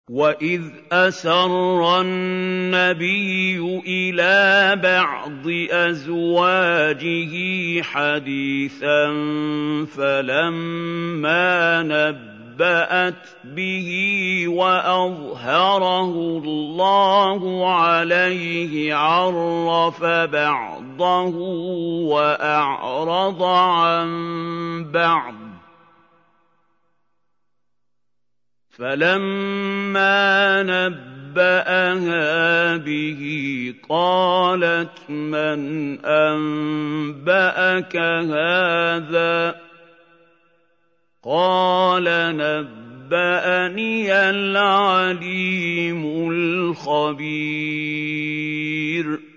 وَإِذْ أَسَرَّ النَّبِيُّ إِلَىٰ بَعْضِ أَزْوَاجِهِ حَدِيثًا فَلَمَّا نَبَّأَتْ بِهِ وَأَظْهَرَهُ اللَّهُ عَلَيْهِ عَرَّفَ بَعْضَهُ وَأَعْرَضَ عَن بَعْضٍ ۖ فَلَمَّا نَبَّأَهَا بِهِ قَالَتْ مَنْ أَنبَأَكَ هَٰذَا ۖ قَالَ نَبَّأَنِيَ الْعَلِيمُ الْخَبِيرُ